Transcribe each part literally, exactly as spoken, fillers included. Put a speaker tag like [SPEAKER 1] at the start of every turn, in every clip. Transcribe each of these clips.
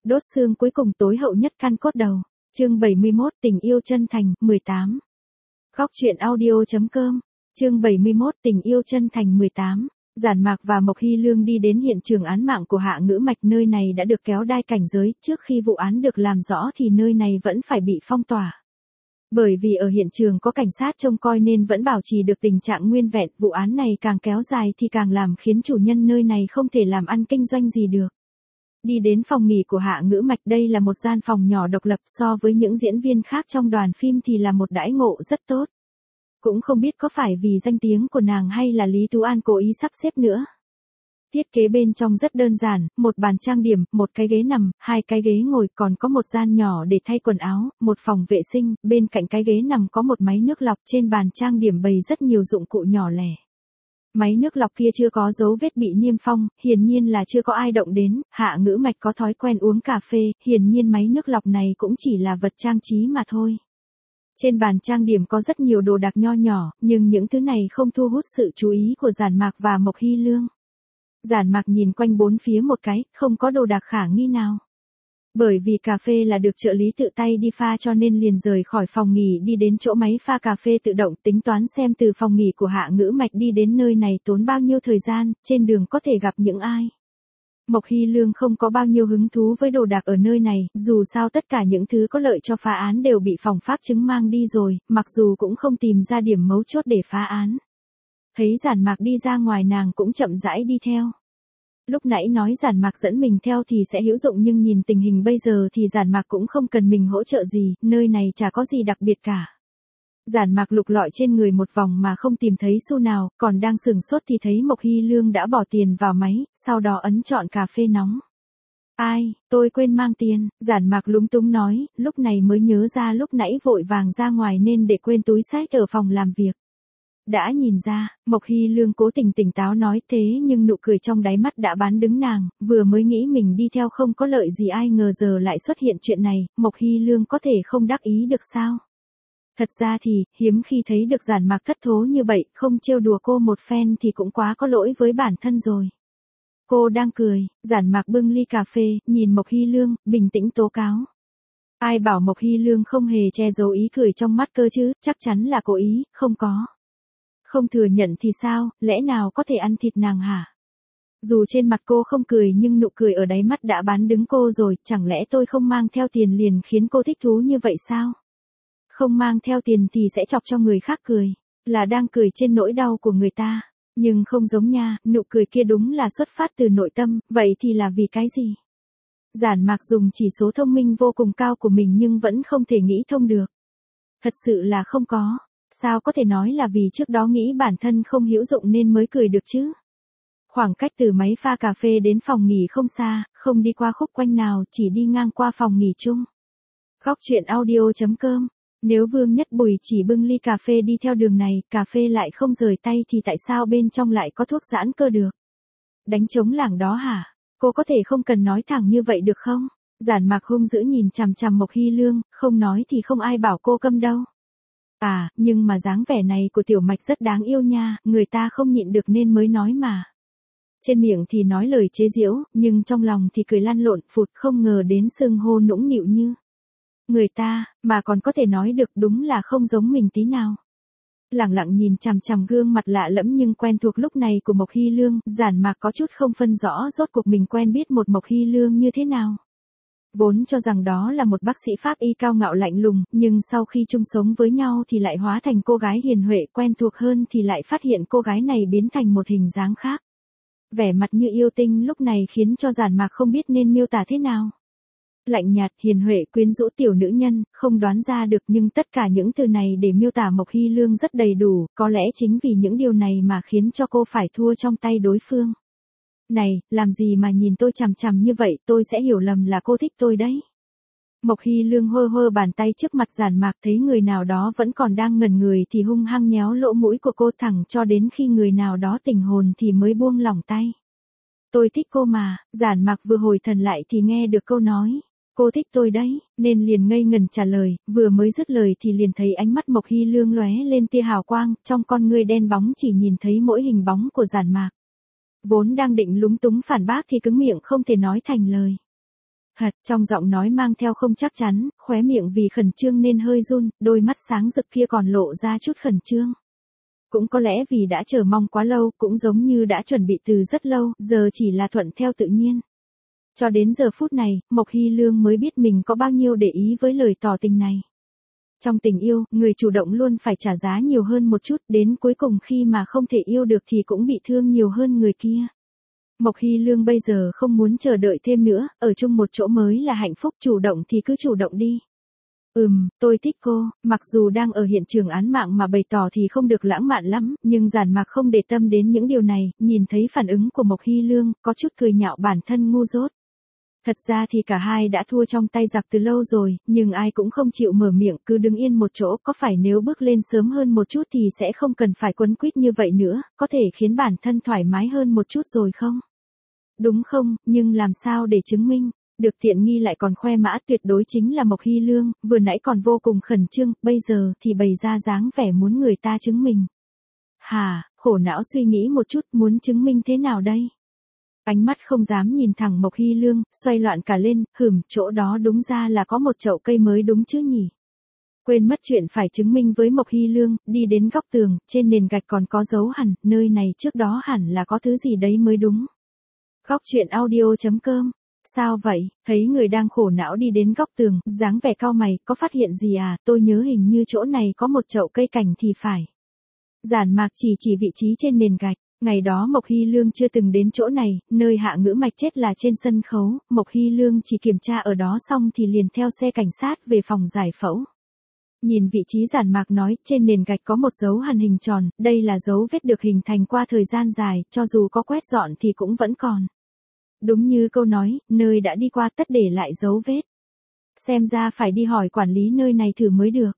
[SPEAKER 1] Đốt xương cuối cùng tối hậu nhất căn cốt đầu. Chương bảy mươi mốt tình yêu chân thành, mười tám. Góc truyện audio chấm com. Chương bảy mươi mốt tình yêu chân thành mười tám. Giản Mạc và Mộc Hy Lương đi đến hiện trường án mạng của Hạ Ngữ Mạch, nơi này đã được kéo đai cảnh giới, trước khi vụ án được làm rõ thì nơi này vẫn phải bị phong tỏa. Bởi vì ở hiện trường có cảnh sát trông coi nên vẫn bảo trì được tình trạng nguyên vẹn, vụ án này càng kéo dài thì càng làm khiến chủ nhân nơi này không thể làm ăn kinh doanh gì được. Đi đến phòng nghỉ của Hạ Ngữ Mạch, đây là một gian phòng nhỏ độc lập, so với những diễn viên khác trong đoàn phim thì là một đãi ngộ rất tốt. Cũng không biết có phải vì danh tiếng của nàng hay là Lý Tú An cố ý sắp xếp nữa. Thiết kế bên trong rất đơn giản, một bàn trang điểm, một cái ghế nằm, hai cái ghế ngồi, còn có một gian nhỏ để thay quần áo, một phòng vệ sinh, bên cạnh cái ghế nằm có một máy nước lọc, trên bàn trang điểm bày rất nhiều dụng cụ nhỏ lẻ. Máy nước lọc kia chưa có dấu vết bị niêm phong, hiển nhiên là chưa có ai động đến. Hạ Ngữ Mạch có thói quen uống cà phê, hiển nhiên máy nước lọc này cũng chỉ là vật trang trí mà thôi. Trên bàn trang điểm có rất nhiều đồ đạc nho nhỏ, nhưng những thứ này không thu hút sự chú ý của Giản Mạc và Mộc Hy Lương. Giản Mạc nhìn quanh bốn phía một cái, không có đồ đạc khả nghi nào. Bởi vì cà phê là được trợ lý tự tay đi pha cho nên liền rời khỏi phòng nghỉ đi đến chỗ máy pha cà phê tự động, tính toán xem từ phòng nghỉ của Hạ Ngữ Mạch đi đến nơi này tốn bao nhiêu thời gian, trên đường có thể gặp những ai. Mộc Hy Lương không có bao nhiêu hứng thú với đồ đạc ở nơi này, dù sao tất cả những thứ có lợi cho phá án đều bị phòng pháp chứng mang đi rồi, mặc dù cũng không tìm ra điểm mấu chốt để phá án. Thấy Giản Mạc đi ra ngoài nàng cũng chậm rãi đi theo. Lúc nãy nói Giản Mạc dẫn mình theo thì sẽ hữu dụng, nhưng nhìn tình hình bây giờ thì Giản Mạc cũng không cần mình hỗ trợ gì, nơi này chả có gì đặc biệt cả. Giản Mạc lục lọi trên người một vòng mà không tìm thấy xu nào, còn đang sửng sốt thì thấy Mộc Hy Lương đã bỏ tiền vào máy, sau đó ấn chọn cà phê nóng. Ai, tôi quên mang tiền, Giản Mạc lúng túng nói, lúc này mới nhớ ra lúc nãy vội vàng ra ngoài nên để quên túi xách ở phòng làm việc. Đã nhìn ra, Mộc Hy Lương cố tình tỉnh táo nói thế nhưng nụ cười trong đáy mắt đã bán đứng nàng, vừa mới nghĩ mình đi theo không có lợi gì ai ngờ giờ lại xuất hiện chuyện này, Mộc Hy Lương có thể không đắc ý được sao? Thật ra thì, hiếm khi thấy được Giản Mạc thất thố như vậy, không trêu đùa cô một phen thì cũng quá có lỗi với bản thân rồi. Cô đang cười, Giản Mạc bưng ly cà phê, nhìn Mộc Hy Lương, bình tĩnh tố cáo. Ai bảo Mộc Hy Lương không hề che giấu ý cười trong mắt cơ chứ, chắc chắn là cố ý, không có. Không thừa nhận thì sao, lẽ nào có thể ăn thịt nàng hả? Dù trên mặt cô không cười nhưng nụ cười ở đáy mắt đã bán đứng cô rồi, chẳng lẽ tôi không mang theo tiền liền khiến cô thích thú như vậy sao? Không mang theo tiền thì sẽ chọc cho người khác cười, là đang cười trên nỗi đau của người ta, nhưng không giống nha, nụ cười kia đúng là xuất phát từ nội tâm, vậy thì là vì cái gì? Giản Mạc dùng chỉ số thông minh vô cùng cao của mình nhưng vẫn không thể nghĩ thông được. Thật sự là không có. Sao có thể nói là vì trước đó nghĩ bản thân không hữu dụng nên mới cười được chứ? Khoảng cách từ máy pha cà phê đến phòng nghỉ không xa, không đi qua khúc quanh nào, chỉ đi ngang qua phòng nghỉ chung. Góc truyện audio chấm com. Nếu Vương Nhất Bùi chỉ bưng ly cà phê đi theo đường này, cà phê lại không rời tay thì tại sao bên trong lại có thuốc giãn cơ được? Đánh trống lảng đó hả? Cô có thể không cần nói thẳng như vậy được không? Giản Mạc hung dữ nhìn chằm chằm Mộc Hy Lương, không nói thì không ai bảo cô câm đâu. À, nhưng mà dáng vẻ này của Tiểu Mạch rất đáng yêu nha, người ta không nhịn được nên mới nói mà. Trên miệng thì nói lời chế giễu, nhưng trong lòng thì cười lăn lộn phụt, không ngờ đến xưng hô nũng nịu như người ta, mà còn có thể nói được, đúng là không giống mình tí nào. Lẳng lặng nhìn chằm chằm gương mặt lạ lẫm nhưng quen thuộc lúc này của Mộc Hy Lương, Giản Mạc có chút không phân rõ rốt cuộc mình quen biết một Mộc Hy Lương như thế nào. Vốn cho rằng đó là một bác sĩ pháp y cao ngạo lạnh lùng, nhưng sau khi chung sống với nhau thì lại hóa thành cô gái hiền huệ, quen thuộc hơn thì lại phát hiện cô gái này biến thành một hình dáng khác. Vẻ mặt như yêu tinh lúc này khiến cho Giản Mạc không biết nên miêu tả thế nào. Lạnh nhạt, hiền huệ, quyến rũ tiểu nữ nhân, không đoán ra được, nhưng tất cả những từ này để miêu tả Mộc Hy Lương rất đầy đủ, có lẽ chính vì những điều này mà khiến cho cô phải thua trong tay đối phương. Này, làm gì mà nhìn tôi chằm chằm như vậy, tôi sẽ hiểu lầm là cô thích tôi đấy. Mộc Hy Lương hơ hơ bàn tay trước mặt Giản Mạc, thấy người nào đó vẫn còn đang ngẩn người thì hung hăng nhéo lỗ mũi của cô thẳng cho đến khi người nào đó tỉnh hồn thì mới buông lỏng tay. Tôi thích cô mà, Giản Mạc vừa hồi thần lại thì nghe được câu nói. Cô thích tôi đấy, nên liền ngây ngẩn trả lời, vừa mới dứt lời thì liền thấy ánh mắt Mộc Hy Lương lóe lên tia hào quang, trong con ngươi đen bóng chỉ nhìn thấy mỗi hình bóng của Giản Mạc. Vốn đang định lúng túng phản bác thì cứng miệng không thể nói thành lời. Thật, trong giọng nói mang theo không chắc chắn, khóe miệng vì khẩn trương nên hơi run, đôi mắt sáng rực kia còn lộ ra chút khẩn trương. Cũng có lẽ vì đã chờ mong quá lâu, cũng giống như đã chuẩn bị từ rất lâu, giờ chỉ là thuận theo tự nhiên. Cho đến giờ phút này, Mộc Hy Lương mới biết mình có bao nhiêu để ý với lời tỏ tình này. Trong tình yêu, người chủ động luôn phải trả giá nhiều hơn một chút, đến cuối cùng khi mà không thể yêu được thì cũng bị thương nhiều hơn người kia. Mộc Hy Lương bây giờ không muốn chờ đợi thêm nữa, ở chung một chỗ mới là hạnh phúc, chủ động thì cứ chủ động đi. Ừm, tôi thích cô, mặc dù đang ở hiện trường án mạng mà bày tỏ thì không được lãng mạn lắm, nhưng Giản Mạc không để tâm đến những điều này, nhìn thấy phản ứng của Mộc Hy Lương, có chút cười nhạo bản thân ngu dốt. Thật ra thì cả hai đã thua trong tay giặc từ lâu rồi, nhưng ai cũng không chịu mở miệng, cứ đứng yên một chỗ, có phải nếu bước lên sớm hơn một chút thì sẽ không cần phải quấn quýt như vậy nữa, có thể khiến bản thân thoải mái hơn một chút rồi không? Đúng không, nhưng làm sao để chứng minh? Được tiện nghi lại còn khoe mã tuyệt đối chính là Mộc Hy Lương, vừa nãy còn vô cùng khẩn trương, bây giờ thì bày ra dáng vẻ muốn người ta chứng minh. Hà, khổ não suy nghĩ một chút, muốn chứng minh thế nào đây? Ánh mắt không dám nhìn thẳng Mộc Hy Lương, xoay loạn cả lên, hửm, chỗ đó đúng ra là có một chậu cây mới đúng chứ nhỉ? Quên mất chuyện phải chứng minh với Mộc Hy Lương, đi đến góc tường, trên nền gạch còn có dấu hằn, nơi này trước đó hẳn là có thứ gì đấy mới đúng. Góc truyện audio chấm com. Sao vậy, thấy người đang khổ não đi đến góc tường, dáng vẻ cau mày, có phát hiện gì à, tôi nhớ hình như chỗ này có một chậu cây cảnh thì phải. Giản Mạc chỉ chỉ vị trí trên nền gạch, ngày đó Mộc Hy Lương chưa từng đến chỗ này, nơi Hạ Ngữ Mạch chết là trên sân khấu, Mộc Hy Lương chỉ kiểm tra ở đó xong thì liền theo xe cảnh sát về phòng giải phẫu. Nhìn vị trí Giản Mạc nói, trên nền gạch có một dấu hằn hình tròn, đây là dấu vết được hình thành qua thời gian dài, cho dù có quét dọn thì cũng vẫn còn. Đúng như câu nói, nơi đã đi qua tất để lại dấu vết. Xem ra phải đi hỏi quản lý nơi này thử mới được.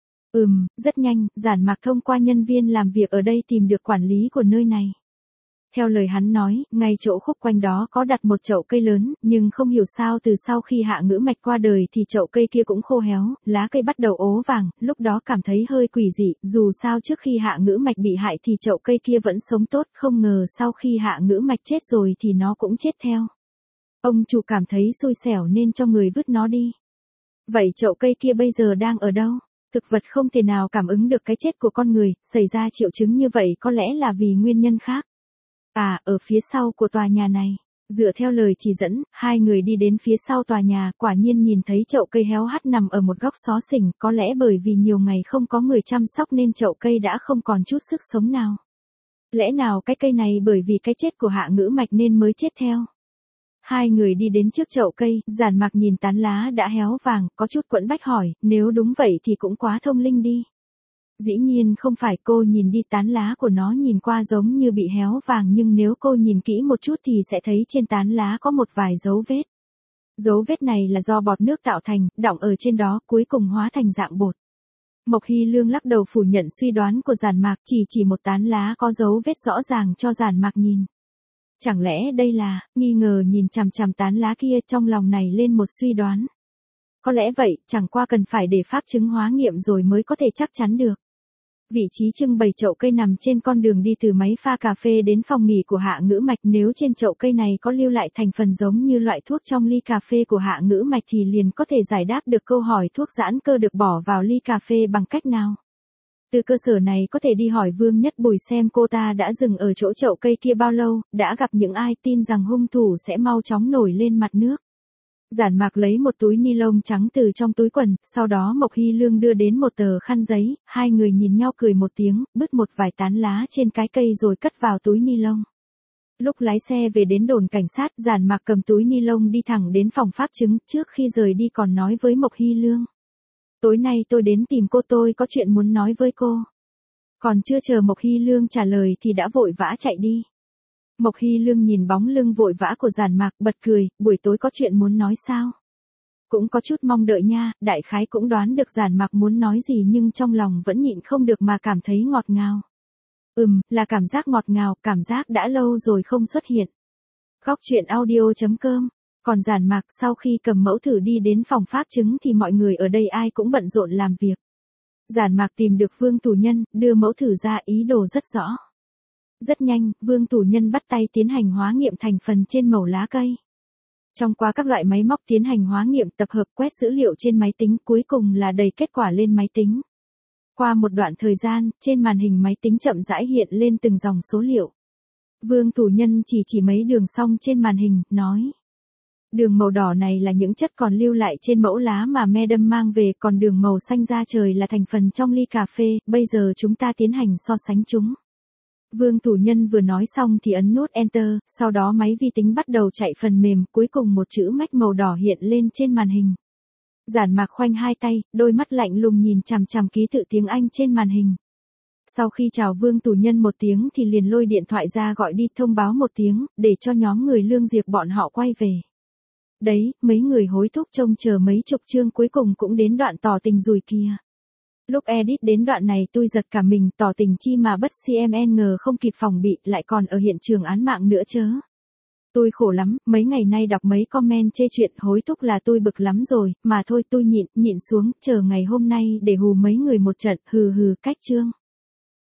[SPEAKER 1] Ừm, rất nhanh, Giản Mạc thông qua nhân viên làm việc ở đây tìm được quản lý của nơi này. Theo lời hắn nói, ngay chỗ khúc quanh đó có đặt một chậu cây lớn, nhưng không hiểu sao từ sau khi Hạ Ngữ Mạch qua đời thì chậu cây kia cũng khô héo, lá cây bắt đầu ố vàng, lúc đó cảm thấy hơi quỷ dị, dù sao trước khi Hạ Ngữ Mạch bị hại thì chậu cây kia vẫn sống tốt, không ngờ sau khi Hạ Ngữ Mạch chết rồi thì nó cũng chết theo. Ông chủ cảm thấy xui xẻo nên cho người vứt nó đi. Vậy chậu cây kia bây giờ đang ở đâu? Thực vật không thể nào cảm ứng được cái chết của con người, xảy ra triệu chứng như vậy có lẽ là vì nguyên nhân khác. À, ở phía sau của tòa nhà này. Dựa theo lời chỉ dẫn, hai người đi đến phía sau tòa nhà, quả nhiên nhìn thấy chậu cây héo hắt nằm ở một góc xó xỉnh, có lẽ bởi vì nhiều ngày không có người chăm sóc nên chậu cây đã không còn chút sức sống nào. Lẽ nào cái cây này bởi vì cái chết của Hạ Ngữ Mạch nên mới chết theo? Hai người đi đến trước chậu cây, Giản Mạc nhìn tán lá đã héo vàng, có chút quẫn bách hỏi, nếu đúng vậy thì cũng quá thông linh đi. Dĩ nhiên không phải, cô nhìn đi, tán lá của nó nhìn qua giống như bị héo vàng nhưng nếu cô nhìn kỹ một chút thì sẽ thấy trên tán lá có một vài dấu vết. Dấu vết này là do bọt nước tạo thành, đọng ở trên đó, cuối cùng hóa thành dạng bột. Mộc Hy Lương lắc đầu phủ nhận suy đoán của Giản Mạc, chỉ chỉ một tán lá có dấu vết rõ ràng cho Giản Mạc nhìn. Chẳng lẽ đây là, nghi ngờ nhìn chằm chằm tán lá kia, trong lòng này lên một suy đoán. Có lẽ vậy, chẳng qua cần phải để pháp chứng hóa nghiệm rồi mới có thể chắc chắn được. Vị trí trưng bày chậu cây nằm trên con đường đi từ máy pha cà phê đến phòng nghỉ của Hạ Ngữ Mạch, nếu trên chậu cây này có lưu lại thành phần giống như loại thuốc trong ly cà phê của Hạ Ngữ Mạch thì liền có thể giải đáp được câu hỏi thuốc giãn cơ được bỏ vào ly cà phê bằng cách nào. Từ cơ sở này có thể đi hỏi Vương Nhất Bùi xem cô ta đã dừng ở chỗ chậu cây kia bao lâu, đã gặp những ai, tin rằng hung thủ sẽ mau chóng nổi lên mặt nước. Giản Mạc lấy một túi ni lông trắng từ trong túi quần, sau đó Mộc Hy Lương đưa đến một tờ khăn giấy, hai người nhìn nhau cười một tiếng, bứt một vài tán lá trên cái cây rồi cất vào túi ni lông. Lúc lái xe về đến đồn cảnh sát, Giản Mạc cầm túi ni lông đi thẳng đến phòng pháp chứng, trước khi rời đi còn nói với Mộc Hy Lương. Tối nay tôi đến tìm cô, tôi có chuyện muốn nói với cô. Còn chưa chờ Mộc Hy Lương trả lời thì đã vội vã chạy đi. Mộc Hy Lương nhìn bóng lưng vội vã của Giản Mạc, bật cười, buổi tối có chuyện muốn nói sao? Cũng có chút mong đợi nha, đại khái cũng đoán được Giản Mạc muốn nói gì nhưng trong lòng vẫn nhịn không được mà cảm thấy ngọt ngào. Ừm, là cảm giác ngọt ngào, cảm giác đã lâu rồi không xuất hiện. Góc truyện audio chấm com. Còn Giản Mạc sau khi cầm mẫu thử đi đến phòng pháp chứng thì mọi người ở đây ai cũng bận rộn làm việc. Giản Mạc tìm được Vương Tù Nhân, đưa mẫu thử ra, ý đồ rất rõ. Rất nhanh, Vương Tù Nhân bắt tay tiến hành hóa nghiệm thành phần trên mẩu lá cây. Trong qua các loại máy móc tiến hành hóa nghiệm tập hợp quét dữ liệu trên máy tính cuối cùng là đầy kết quả lên máy tính. Qua một đoạn thời gian, trên màn hình máy tính chậm rãi hiện lên từng dòng số liệu. Vương Thủ Nhân chỉ chỉ mấy đường song trên màn hình, nói. Đường màu đỏ này là những chất còn lưu lại trên mẫu lá mà Madam mang về, còn đường màu xanh da trời là thành phần trong ly cà phê, bây giờ chúng ta tiến hành so sánh chúng. Vương Thủ Nhân vừa nói xong thì ấn nút Enter, sau đó máy vi tính bắt đầu chạy phần mềm, cuối cùng một chữ Mac màu đỏ hiện lên trên màn hình. Giản Mạc khoanh hai tay, đôi mắt lạnh lùng nhìn chằm chằm ký tự tiếng Anh trên màn hình. Sau khi chào Vương Thủ Nhân một tiếng thì liền lôi điện thoại ra gọi đi thông báo một tiếng, để cho nhóm người Lương Diệp bọn họ quay về. Đấy, mấy người hối thúc trông chờ mấy chục chương cuối cùng cũng đến đoạn tỏ tình rồi kìa. Lúc edit đến đoạn này tôi giật cả mình, tỏ tình chi mà bất cmn ngờ không kịp phòng bị, lại còn ở hiện trường án mạng nữa chớ. Tôi khổ lắm, mấy ngày nay đọc mấy comment chê chuyện hối thúc là tôi bực lắm rồi, mà thôi tôi nhịn, nhịn xuống, chờ ngày hôm nay để hù mấy người một trận, hừ hừ cách chương.